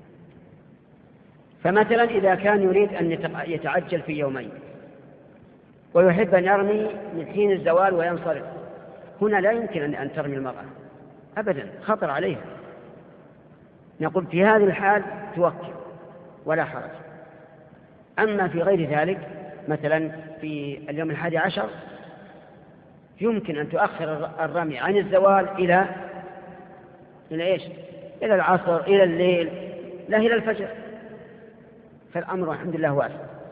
فمثلا إذا كان يريد أن يتعجل في يومين ويحب أن يرمي من حين الزوال وينصرف، هنا لا يمكن أن ترمي المرأة أبدا، خطر عليها. نقول في هذه الحال توكل ولا حرج. أما في غير ذلك مثلا في اليوم الحادي عشر يمكن أن تؤخر الرمي عن الزوال إلى إلى إيش؟ إلى العصر، إلى الليل، لا إلى الفجر. فالأمر الحمد لله واسع.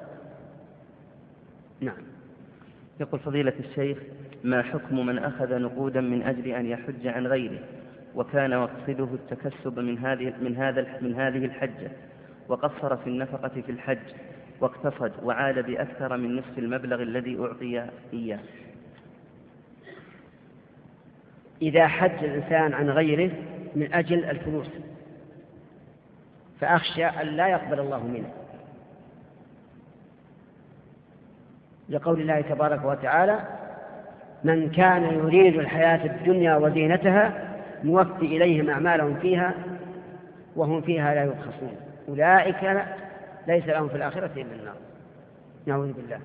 نعم. يقول فضيلة الشيخ: ما حكم من أخذ نقودا من أجل أن يحج عن غيره وكان مقصده التكسب من هذه من هذا من هذه الحجة، وقصر في النفقة في الحج واقتصد وعاد بأكثر من نصف المبلغ الذي أعطي إياه؟ إذا حج الإنسان عن غيره من أجل الفلوس فأخشى أن لا يقبل الله منه، لقول الله تبارك وتعالى: من كان يريد الحياة الدنيا وزينتها نوفي إليهم أعمالهم فيها وهم فيها لا يبخسون أولئك ليس لهم في الآخرة إلا النار. نعوذ بالله.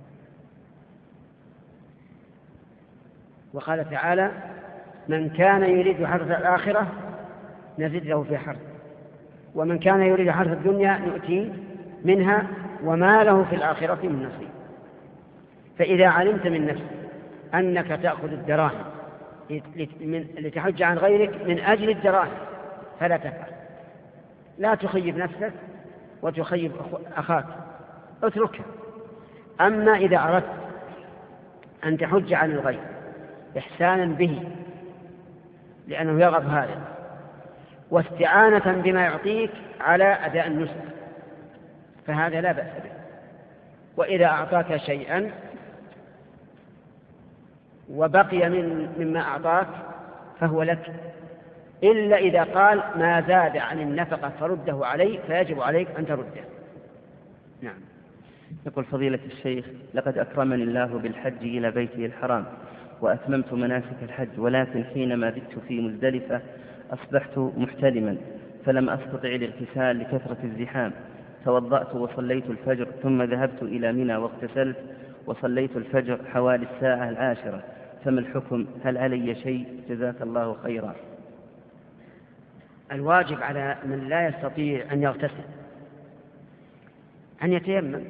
وقال تعالى: من كان يريد حرث الآخرة نزد له في حرث، ومن كان يريد حرث الدنيا نؤتيه منها وما له في الآخرة من نصيب. فإذا علمت من نفسك أنك تأخذ الدراهم لتحج عن غيرك من أجل الدراهم فلا تفعل، لا تخيب نفسك وتخيب أخاك، اتركها. أما إذا أردت أن تحج عن الغير إحسانا به لأنه يرغب هذا واستعانة بما يعطيك على أداء النسك فهذا لا بأس به. وإذا أعطاك شيئا وبقي من مما أعطاك فهو لك، إلا إذا قال ما زاد عن النفقة فرده علي فيجب عليك أن ترده. نعم. يقول فضيلة الشيخ: لقد أكرمني الله بالحج إلى بيته الحرام وأتممت مناسك الحج، ولكن حينما بت في مزدلفة أصبحت محتلما فلم أستطع الاغتسال لكثرة الزحام، توضأت وصليت الفجر ثم ذهبت إلى منى واغتسلت وصليت الفجر حوالي الساعة العاشرة، فما الحكم؟ هل علي شيء؟ جزاك الله خيرا. الواجب على من لا يستطيع أن يغتسل أن يتيمم،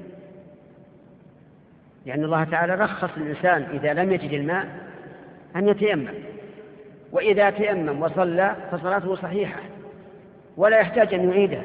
لأن الله تعالى رخص الإنسان إذا لم يجد الماء أن يتيمم، وإذا تيمم وصلى فصلاته صحيحة ولا يحتاج أن يعيدها.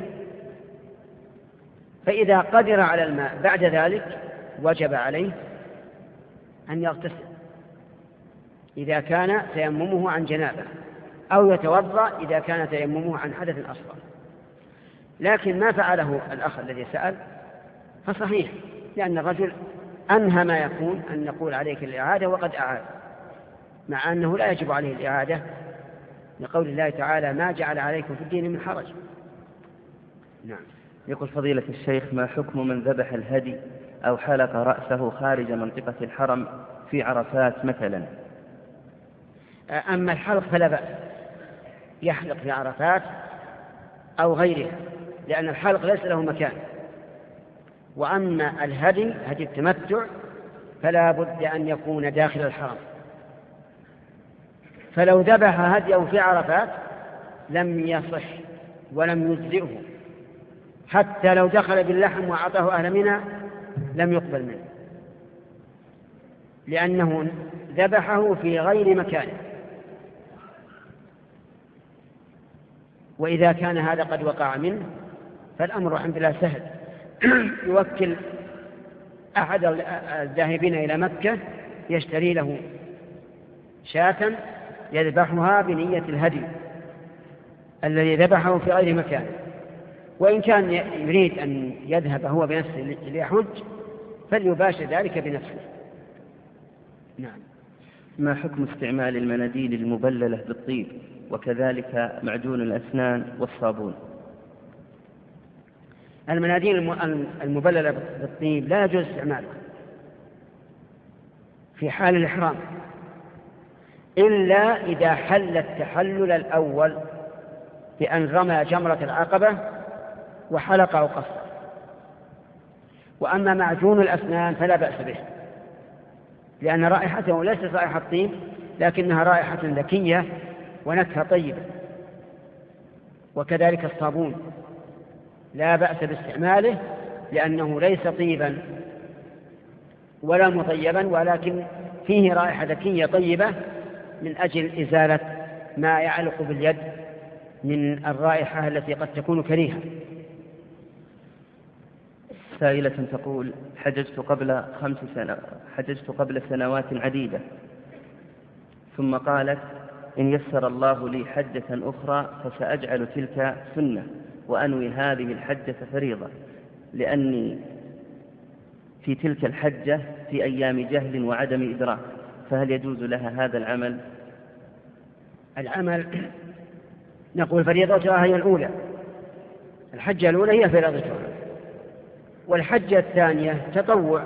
فإذا قدر على الماء بعد ذلك وجب عليه أن يغتسل، إذا كان تيممه عن جنابه، أو يتوضأ إذا كان تيممه عن حدث أصغر. لكن ما فعله الأخ الذي سأل فصحيح، لأن الرجل أنهى ما يكون أن نقول عليك الإعادة وقد أعاد، مع أنه لا يجب عليه الإعادة لقول الله تعالى ما جعل عليكم في الدين من حرج. نعم. يقول فضيلة الشيخ: ما حكم من ذبح الهدي أو حلق رأسه خارج منطقة الحرم في عرفات مثلا؟ أما الحلق فلا بأس، يحلق في عرفات أو غيرها، لأن الحلق ليس له مكان. وأما الهدي هدي التمتع فلا بد أن يكون داخل الحرم، فلو ذبح هديه في عرفات لم يصح ولم يجزئه، حتى لو دخل باللحم وأعطاه أهل منى لم يقبل منه، لأنه ذبحه في غير مكانه. وإذا كان هذا قد وقع منه فالأمر الحمد لله سهل، يوكل أحد الذاهبين إلى مكة يشتري له شاة يذبحها بنية الهدي الذي ذبحه في غير مكانه. وإن كان يريد أن يذهب هو بنفسه ليحج فليباشر ذلك بنفسه. نعم. ما حكم استعمال المناديل المبللة بالطيب وكذلك معجون الأسنان والصابون؟ المناديل المبللة بالطيب لا يجوز استعمالها في حال الإحرام إلا إذا حل التحلل الأول بأن رمى جمرة العقبة وحلق أو قصر. وأما معجون الأسنان فلا بأس به، لأن رائحته ليست رائحة طيب لكنها رائحة ذكية ونكهة طيبة. وكذلك الصابون لا بأس باستعماله لأنه ليس طيبا ولا مطيبا، ولكن فيه رائحة ذكية طيبة من أجل إزالة ما يعلق باليد من الرائحة التي قد تكون كريهة. سائلة تقول: حججت قبل خمس سنة حججت قبل سنوات عديدة، ثم قالت: إن يسر الله لي حجة أخرى فسأجعل تلك سنة وأنوي هذه الحجة فريضة، لأني في تلك الحجة في أيام جهل وعدم إدراك، فهل يجوز لها هذا العمل؟ العمل نقول فريضتها هي الأولى، الحجة الأولى هي فريضتها، والحجة الثانية تطوع.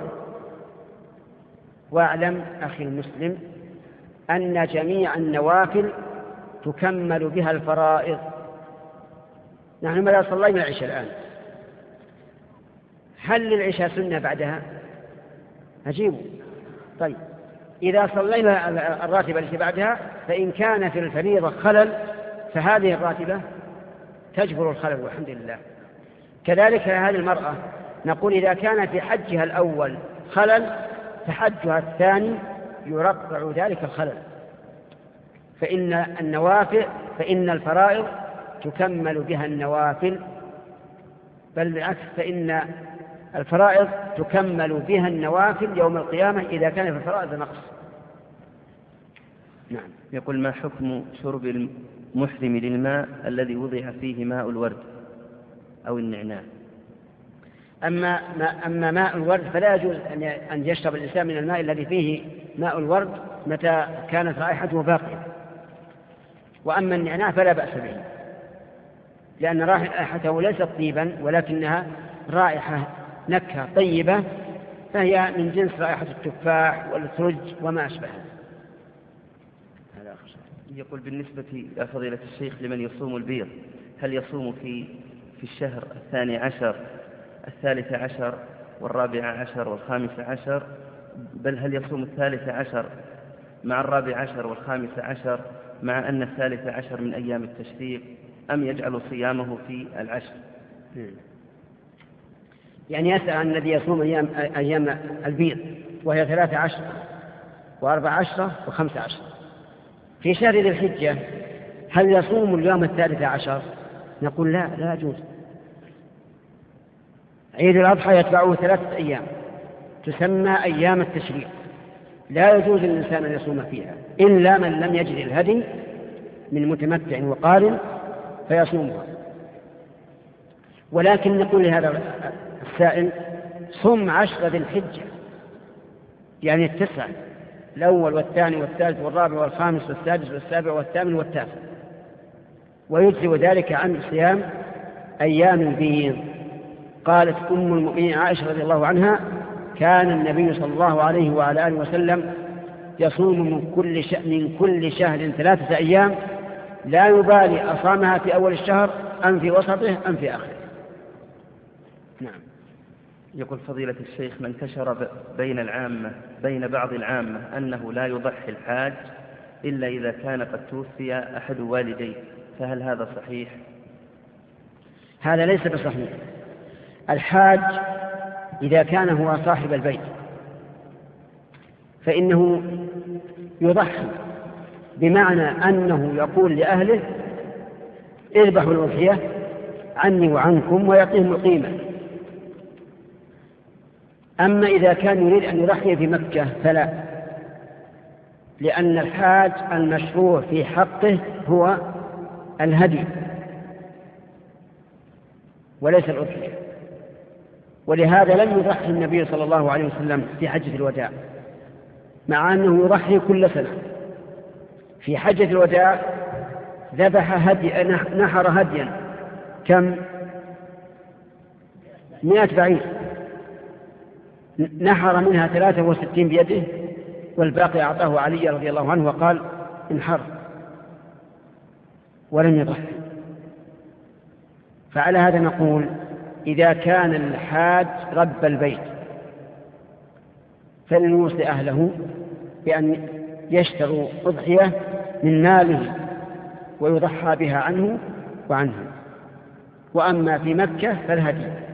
واعلم أخي المسلم أن جميع النوافل تكمل بها الفرائض. نحن ماذا صلينا العشاء الآن؟ هل للعشاء سنة بعدها؟ أجيبوا. طيب إذا صلينا الراتبة التي بعدها فإن كان في الفريضة خلل فهذه الراتبة تجبر الخلل والحمد لله. كذلك هذه المرأة نقول إذا كان في حجها الأول خلل فحجها الثاني يرقع ذلك الخلل، فإن النوافل فإن الفرائض تكمل بها النوافل، بل بالعكس فإن الفرائض تكمل بها النوافل يوم القيامة إذا كان في الفرائض نقص. نعم. يقول: ما حكم شرب المحرم للماء الذي وضع فيه ماء الورد أو النعناع؟ أما ما أما ماء الورد فلا يجوز أن يشرب الإنسان من الماء الذي فيه ماء الورد متى كانت رائحته باقية. وأما النعناع فلا بأس به، لأن رائحته ليست طيبا ولكنها رائحة نكهة طيبة، فهي من جنس رائحة التفاح والثلج وما أشبهها. يقول: بالنسبة يا فضيلة الشيخ لمن يصوم البيض، هل يصوم في في الشهر الثاني عشر الثالث عشر والرابع عشر والخامس عشر، بل هل يصوم الثالث عشر مع الرابع عشر والخامس عشر مع أن الثالث عشر من أيام التشريق، أم يجعل صيامه في العشر؟ يعني يسأل عن الذي يصوم أيام, أيام البيض وهي ثلاثة عشر وأربع عشرة وخمس عشر في شهر ذي الحجة، هل يصوم اليوم الثالث عشر؟ نقول لا، لا يجوز. عيد الأضحى يتبعه ثلاثة أيام تسمى أيام التشريق، لا يجوز للإنسان أن يصوم فيها إلا من لم يجد الهدي من متمتع وقارن فيصومها. ولكن نقول لهذا السائل صم عشر ذي الحجة، يعني التسعة، الأول والثاني والثالث والرابع والخامس والسادس والسابع والثامن والتاسع، ويجزئ ذلك عن صيام أيام البيض. قالت أم المؤمنين عائشة رضي الله عنها كان النبي صلى الله عليه وعلى آله وسلم يصوم من كل, ش... من كل شهر ثلاثة أيام لا يبالي أصامها في أول الشهر أم في وسطه أم في آخره. نعم. يقول فضيلة الشيخ من انتشر بين العامة بين بعض العامة أنه لا يضحي الحاج إلا إذا كان قد توفي أحد والديه، فهل هذا صحيح؟ هذا ليس بصحيح. الحاج إذا كان هو صاحب البيت فإنه يضحي، بمعنى أنه يقول لأهله اذبحوا الأضحية عني وعنكم ويعطيهم القيمة. أما إذا كان يريد أن يضحي في مكة فلا، لأن الحاج المشروع في حقه هو الهدي وليس الأضحية، ولهذا لم يضحي النبي صلى الله عليه وسلم في حجة الوداع، مع أنه يضحي كل سنة. في حجة الوداع ذبح هدي، نحر هديا كم؟ مئة بعير، نحر منها ثلاثة وستين بيده والباقي أعطاه علي رضي الله عنه وقال انحر، ولم يضحي. فعلى هذا نقول إذا كان الحاج رب البيت فلنوصي أهله بأن يشتروا أضحية من ماله ويضحى بها عنه وعنه. وأما في مكة فالهدي.